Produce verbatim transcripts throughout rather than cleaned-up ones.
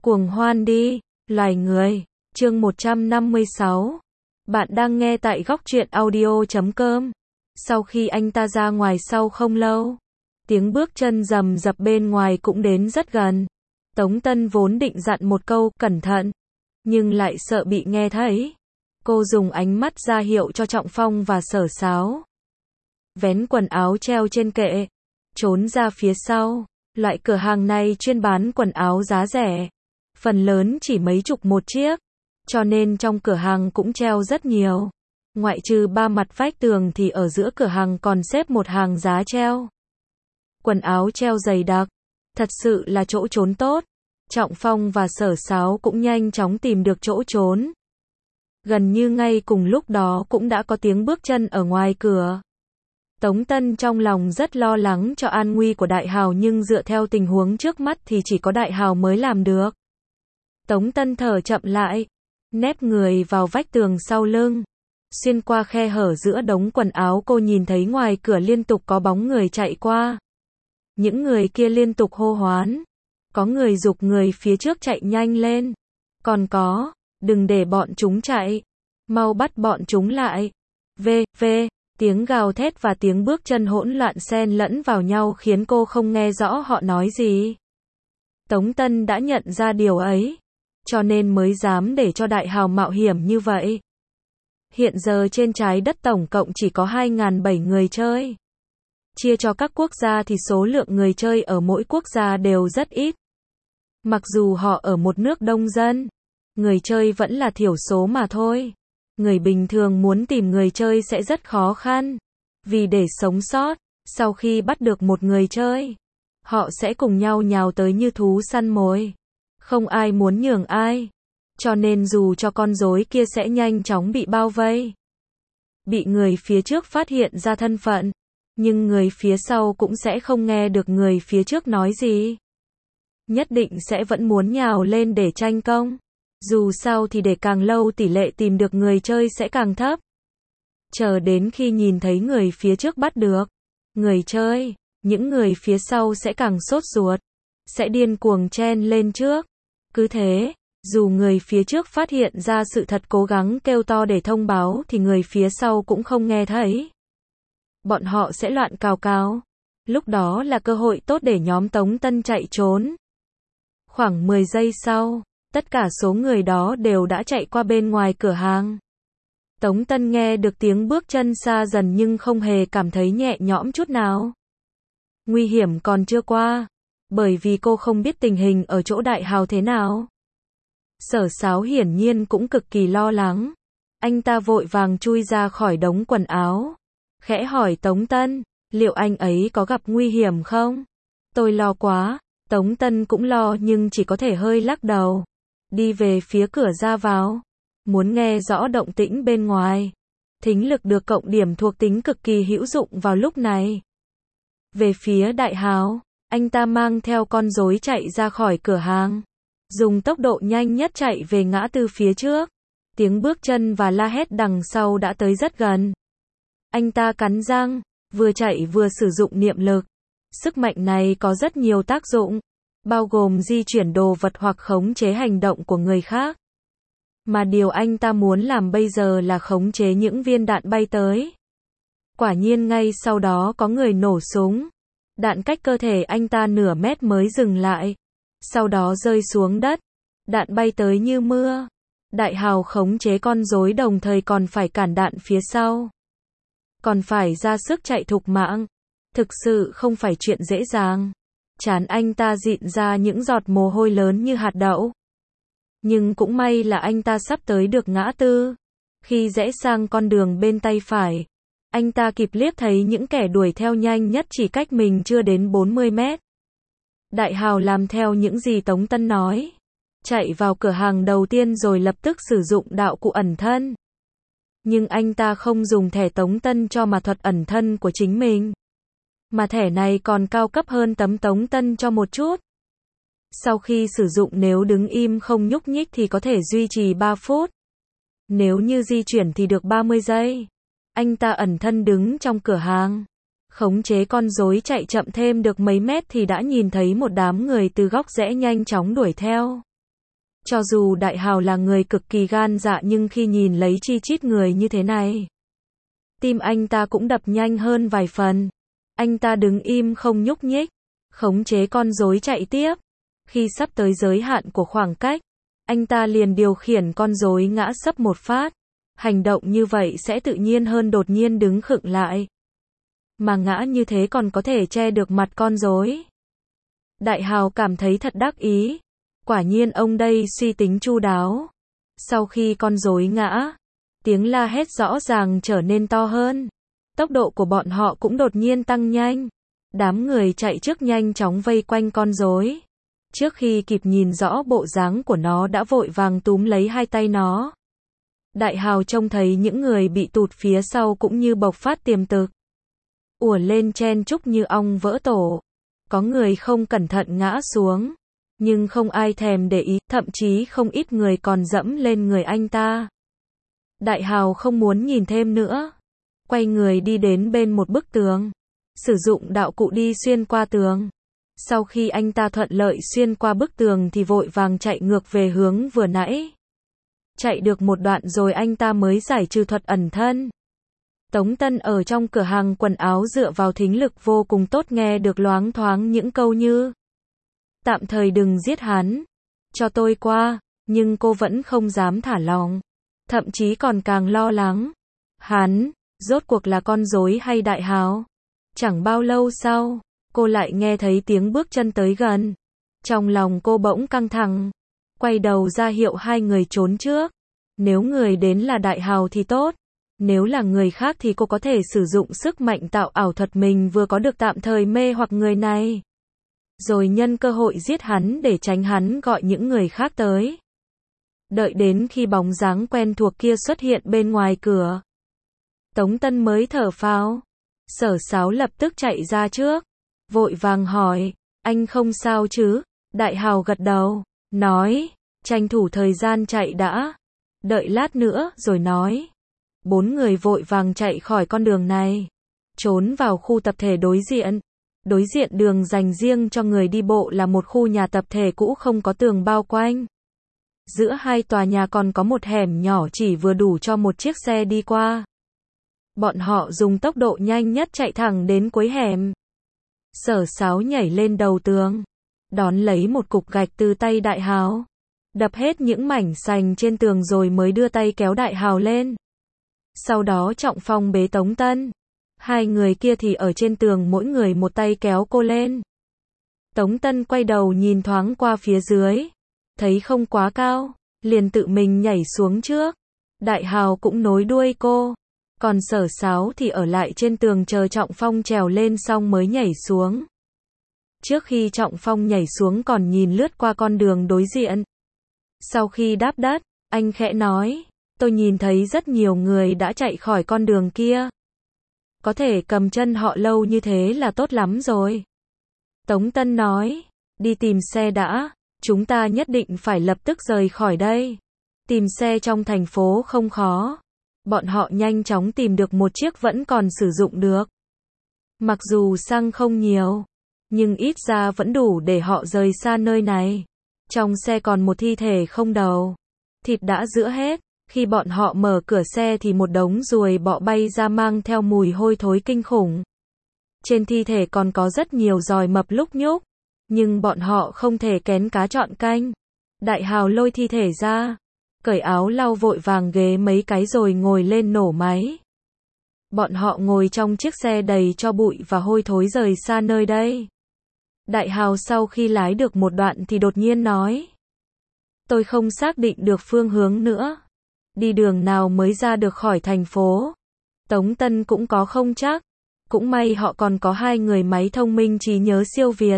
Cuồng hoan đi, loài người. Chương một trăm năm mươi sáu. Bạn đang nghe tại góc truyện audio chấm com. Sau khi anh ta ra ngoài sau không lâu, tiếng bước chân rầm rập bên ngoài cũng đến rất gần. Tống Tân vốn định dặn một câu, cẩn thận, nhưng lại sợ bị nghe thấy. Cô dùng ánh mắt ra hiệu cho Trọng Phong và Sở Sáo. Vén quần áo treo trên kệ, trốn ra phía sau. Loại cửa hàng này chuyên bán quần áo giá rẻ. Phần lớn chỉ mấy chục một chiếc. Cho nên trong cửa hàng cũng treo rất nhiều. Ngoại trừ ba mặt vách tường thì ở giữa cửa hàng còn xếp một hàng giá treo. Quần áo treo dày đặc. Thật sự là chỗ trốn tốt. Trọng Phong và Sở Sáo cũng nhanh chóng tìm được chỗ trốn. Gần như ngay cùng lúc đó cũng đã có tiếng bước chân ở ngoài cửa. Tống Tân trong lòng rất lo lắng cho an nguy của Đại Hào, nhưng dựa theo tình huống trước mắt thì chỉ có Đại Hào mới làm được. Tống Tân thở chậm lại, nép người vào vách tường sau lưng. Xuyên qua khe hở giữa đống quần áo, cô nhìn thấy ngoài cửa liên tục có bóng người chạy qua. Những người kia liên tục hô hoán. Có người giục người phía trước chạy nhanh lên. Còn có, đừng để bọn chúng chạy. Mau bắt bọn chúng lại. Vê, vê, tiếng gào thét và tiếng bước chân hỗn loạn xen lẫn vào nhau khiến cô không nghe rõ họ nói gì. Tống Tân đã nhận ra điều ấy, cho nên mới dám để cho Đại Hào mạo hiểm như vậy. Hiện giờ trên trái đất tổng cộng chỉ có hai nghìn bảy trăm người chơi. Chia cho các quốc gia thì số lượng người chơi ở mỗi quốc gia đều rất ít. Mặc dù họ ở một nước đông dân, người chơi vẫn là thiểu số mà thôi. Người bình thường muốn tìm người chơi sẽ rất khó khăn. Vì để sống sót, sau khi bắt được một người chơi, họ sẽ cùng nhau nhào tới như thú săn mồi. Không ai muốn nhường ai. Cho nên dù cho con rối kia sẽ nhanh chóng bị bao vây. Bị người phía trước phát hiện ra thân phận. Nhưng người phía sau cũng sẽ không nghe được người phía trước nói gì. Nhất định sẽ vẫn muốn nhào lên để tranh công. Dù sao thì để càng lâu tỷ lệ tìm được người chơi sẽ càng thấp. Chờ đến khi nhìn thấy người phía trước bắt được người chơi, những người phía sau sẽ càng sốt ruột, sẽ điên cuồng chen lên trước. Cứ thế, dù người phía trước phát hiện ra sự thật cố gắng kêu to để thông báo thì người phía sau cũng không nghe thấy. Bọn họ sẽ loạn cào cào. Lúc đó là cơ hội tốt để nhóm Tống Tân chạy trốn. Khoảng mười giây sau, tất cả số người đó đều đã chạy qua bên ngoài cửa hàng. Tống Tân nghe được tiếng bước chân xa dần nhưng không hề cảm thấy nhẹ nhõm chút nào. Nguy hiểm còn chưa qua, bởi vì cô không biết tình hình ở chỗ Đại Hào thế nào. Sở Sáo hiển nhiên cũng cực kỳ lo lắng. Anh ta vội vàng chui ra khỏi đống quần áo. Khẽ hỏi Tống Tân, liệu anh ấy có gặp nguy hiểm không? Tôi lo quá. Tống Tân cũng lo nhưng chỉ có thể hơi lắc đầu. Đi về phía cửa ra vào. Muốn nghe rõ động tĩnh bên ngoài. Thính lực được cộng điểm thuộc tính cực kỳ hữu dụng vào lúc này. Về phía Đại Hào, anh ta mang theo con rối chạy ra khỏi cửa hàng. Dùng tốc độ nhanh nhất chạy về ngã tư phía trước. Tiếng bước chân và la hét đằng sau đã tới rất gần. Anh ta cắn răng, vừa chạy vừa sử dụng niệm lực. Sức mạnh này có rất nhiều tác dụng, bao gồm di chuyển đồ vật hoặc khống chế hành động của người khác. Mà điều anh ta muốn làm bây giờ là khống chế những viên đạn bay tới. Quả nhiên ngay sau đó có người nổ súng. Đạn cách cơ thể anh ta nửa mét mới dừng lại. Sau đó rơi xuống đất. Đạn bay tới như mưa. Đại Hào khống chế con rối đồng thời còn phải cản đạn phía sau. Còn phải ra sức chạy thục mạng. Thực sự không phải chuyện dễ dàng. Trán anh ta dịn ra những giọt mồ hôi lớn như hạt đậu. Nhưng cũng may là anh ta sắp tới được ngã tư. Khi rẽ sang con đường bên tay phải, anh ta kịp liếc thấy những kẻ đuổi theo nhanh nhất chỉ cách mình chưa đến bốn mươi mét. Đại Hào làm theo những gì Tống Tân nói. Chạy vào cửa hàng đầu tiên rồi lập tức sử dụng đạo cụ ẩn thân. Nhưng anh ta không dùng thẻ Tống Tân cho mà thuật ẩn thân của chính mình. Mà thẻ này còn cao cấp hơn tấm Tống Tân cho một chút. Sau khi sử dụng nếu đứng im không nhúc nhích thì có thể duy trì ba phút. Nếu như di chuyển thì được ba mươi giây. Anh ta ẩn thân đứng trong cửa hàng. Khống chế con rối chạy chậm thêm được mấy mét thì đã nhìn thấy một đám người từ góc rẽ nhanh chóng đuổi theo. Cho dù Đại Hào là người cực kỳ gan dạ nhưng khi nhìn lấy chi chít người như thế này, tim anh ta cũng đập nhanh hơn vài phần. Anh ta đứng im không nhúc nhích, khống chế con rối chạy tiếp. Khi sắp tới giới hạn của khoảng cách, anh ta liền điều khiển con rối ngã sấp một phát. Hành động như vậy sẽ tự nhiên hơn đột nhiên đứng khựng lại. Mà ngã như thế còn có thể che được mặt con rối. Đại Hào cảm thấy thật đắc ý. Quả nhiên ông đây suy tính chu đáo. Sau khi con rối ngã, tiếng la hét rõ ràng trở nên to hơn. Tốc độ của bọn họ cũng đột nhiên tăng nhanh. Đám người chạy trước nhanh chóng vây quanh con rối. Trước khi kịp nhìn rõ bộ dáng của nó đã vội vàng túm lấy hai tay nó. Đại Hào trông thấy những người bị tụt phía sau cũng như bộc phát tiềm lực. Ùa lên chen chúc như ong vỡ tổ. Có người không cẩn thận ngã xuống. Nhưng không ai thèm để ý, thậm chí không ít người còn dẫm lên người anh ta. Đại Hào không muốn nhìn thêm nữa. Quay người đi đến bên một bức tường. Sử dụng đạo cụ đi xuyên qua tường. Sau khi anh ta thuận lợi xuyên qua bức tường thì vội vàng chạy ngược về hướng vừa nãy. Chạy được một đoạn rồi anh ta mới giải trừ thuật ẩn thân. Tống Tân ở trong cửa hàng quần áo dựa vào thính lực vô cùng tốt nghe được loáng thoáng những câu như tạm thời đừng giết hắn, cho tôi qua, nhưng cô vẫn không dám thả lỏng. Thậm chí còn càng lo lắng. Hắn, rốt cuộc là con rối hay Đại Hào? Chẳng bao lâu sau, cô lại nghe thấy tiếng bước chân tới gần. Trong lòng cô bỗng căng thẳng. Quay đầu ra hiệu hai người trốn trước. Nếu người đến là Đại Hào thì tốt. Nếu là người khác thì cô có thể sử dụng sức mạnh tạo ảo thuật mình vừa có được tạm thời mê hoặc người này. Rồi nhân cơ hội giết hắn để tránh hắn gọi những người khác tới. Đợi đến khi bóng dáng quen thuộc kia xuất hiện bên ngoài cửa. Tống Tân mới thở phào. Sở Sáo lập tức chạy ra trước. Vội vàng hỏi, anh không sao chứ? Đại Hào gật đầu, nói, tranh thủ thời gian chạy đã. Đợi lát nữa rồi nói. Bốn người vội vàng chạy khỏi con đường này. Trốn vào khu tập thể đối diện. Đối diện đường dành riêng cho người đi bộ là một khu nhà tập thể cũ không có tường bao quanh. Giữa hai tòa nhà còn có một hẻm nhỏ chỉ vừa đủ cho một chiếc xe đi qua. Bọn họ dùng tốc độ nhanh nhất chạy thẳng đến cuối hẻm. Sở Sáo nhảy lên đầu tường, đón lấy một cục gạch từ tay Đại Hào, đập hết những mảnh sành trên tường rồi mới đưa tay kéo Đại Hào lên. Sau đó Trọng Phong bế Tống Tân. Hai người kia thì ở trên tường mỗi người một tay kéo cô lên. Tống Tân quay đầu nhìn thoáng qua phía dưới. Thấy không quá cao, liền tự mình nhảy xuống trước. Đại Hào cũng nối đuôi cô. Còn Sở Sáo thì ở lại trên tường chờ Trọng Phong trèo lên xong mới nhảy xuống. Trước khi Trọng Phong nhảy xuống còn nhìn lướt qua con đường đối diện. Sau khi đáp đất, anh khẽ nói, tôi nhìn thấy rất nhiều người đã chạy khỏi con đường kia. Có thể cầm chân họ lâu như thế là tốt lắm rồi. Tống Tân nói, đi tìm xe đã, chúng ta nhất định phải lập tức rời khỏi đây. Tìm xe trong thành phố không khó. Bọn họ nhanh chóng tìm được một chiếc vẫn còn sử dụng được. Mặc dù xăng không nhiều, nhưng ít ra vẫn đủ để họ rời xa nơi này. Trong xe còn một thi thể không đầu. Thịt đã giã hết. Khi bọn họ mở cửa xe thì một đống ruồi bọ bay ra mang theo mùi hôi thối kinh khủng. Trên thi thể còn có rất nhiều giòi mập lúc nhúc. Nhưng bọn họ không thể kén cá chọn canh. Đại Hào lôi thi thể ra. Cởi áo lau vội vàng ghế mấy cái rồi ngồi lên nổ máy. Bọn họ ngồi trong chiếc xe đầy tro bụi và hôi thối rời xa nơi đây. Đại Hào sau khi lái được một đoạn thì đột nhiên nói. Tôi không xác định được phương hướng nữa. Đi đường nào mới ra được khỏi thành phố. Tống Tân cũng có không chắc. Cũng may họ còn có hai người máy thông minh trí nhớ siêu việt.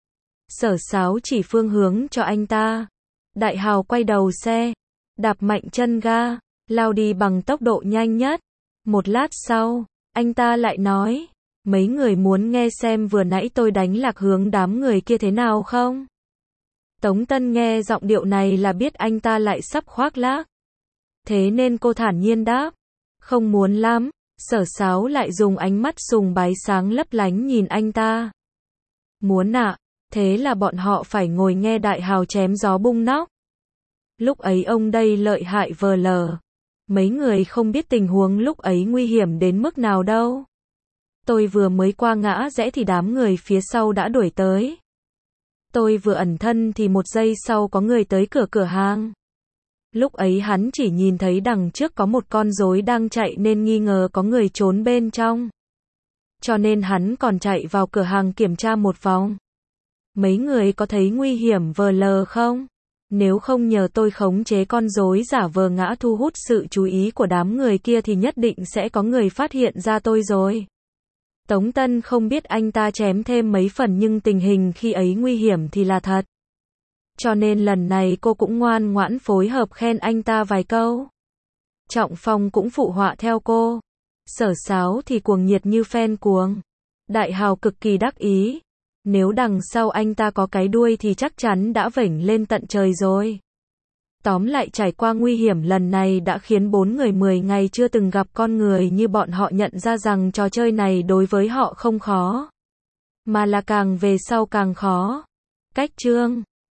Sở Sáo chỉ phương hướng cho anh ta. Đại Hào quay đầu xe. Đạp mạnh chân ga. Lao đi bằng tốc độ nhanh nhất. Một lát sau, anh ta lại nói. Mấy người muốn nghe xem vừa nãy tôi đánh lạc hướng đám người kia thế nào không? Tống Tân nghe giọng điệu này là biết anh ta lại sắp khoác lác. Thế nên cô thản nhiên đáp. Không muốn lắm. Sở Sáo lại dùng ánh mắt sùng bái sáng lấp lánh nhìn anh ta. Muốn ạ. À, thế là bọn họ phải ngồi nghe Đại Hào chém gió bung nóc. Lúc ấy ông đây lợi hại vờ lờ. Mấy người không biết tình huống lúc ấy nguy hiểm đến mức nào đâu. Tôi vừa mới qua ngã rẽ thì đám người phía sau đã đuổi tới. Tôi vừa ẩn thân thì một giây sau có người tới cửa cửa hàng. Lúc ấy hắn chỉ nhìn thấy đằng trước có một con rối đang chạy nên nghi ngờ có người trốn bên trong. Cho nên hắn còn chạy vào cửa hàng kiểm tra một vòng. Mấy người có thấy nguy hiểm vờ lờ không? Nếu không nhờ tôi khống chế con rối giả vờ ngã thu hút sự chú ý của đám người kia thì nhất định sẽ có người phát hiện ra tôi rồi. Tống Tân không biết anh ta chém thêm mấy phần nhưng tình hình khi ấy nguy hiểm thì là thật. Cho nên lần này cô cũng ngoan ngoãn phối hợp khen anh ta vài câu. Trọng Phong cũng phụ họa theo cô. Sở Sáo thì cuồng nhiệt như fan cuồng. Đại Hào cực kỳ đắc ý. Nếu đằng sau anh ta có cái đuôi thì chắc chắn đã vểnh lên tận trời rồi. Tóm lại trải qua nguy hiểm lần này đã khiến bốn người mười ngày chưa từng gặp con người như bọn họ nhận ra rằng trò chơi này đối với họ không khó. Mà là càng về sau càng khó. Cách chương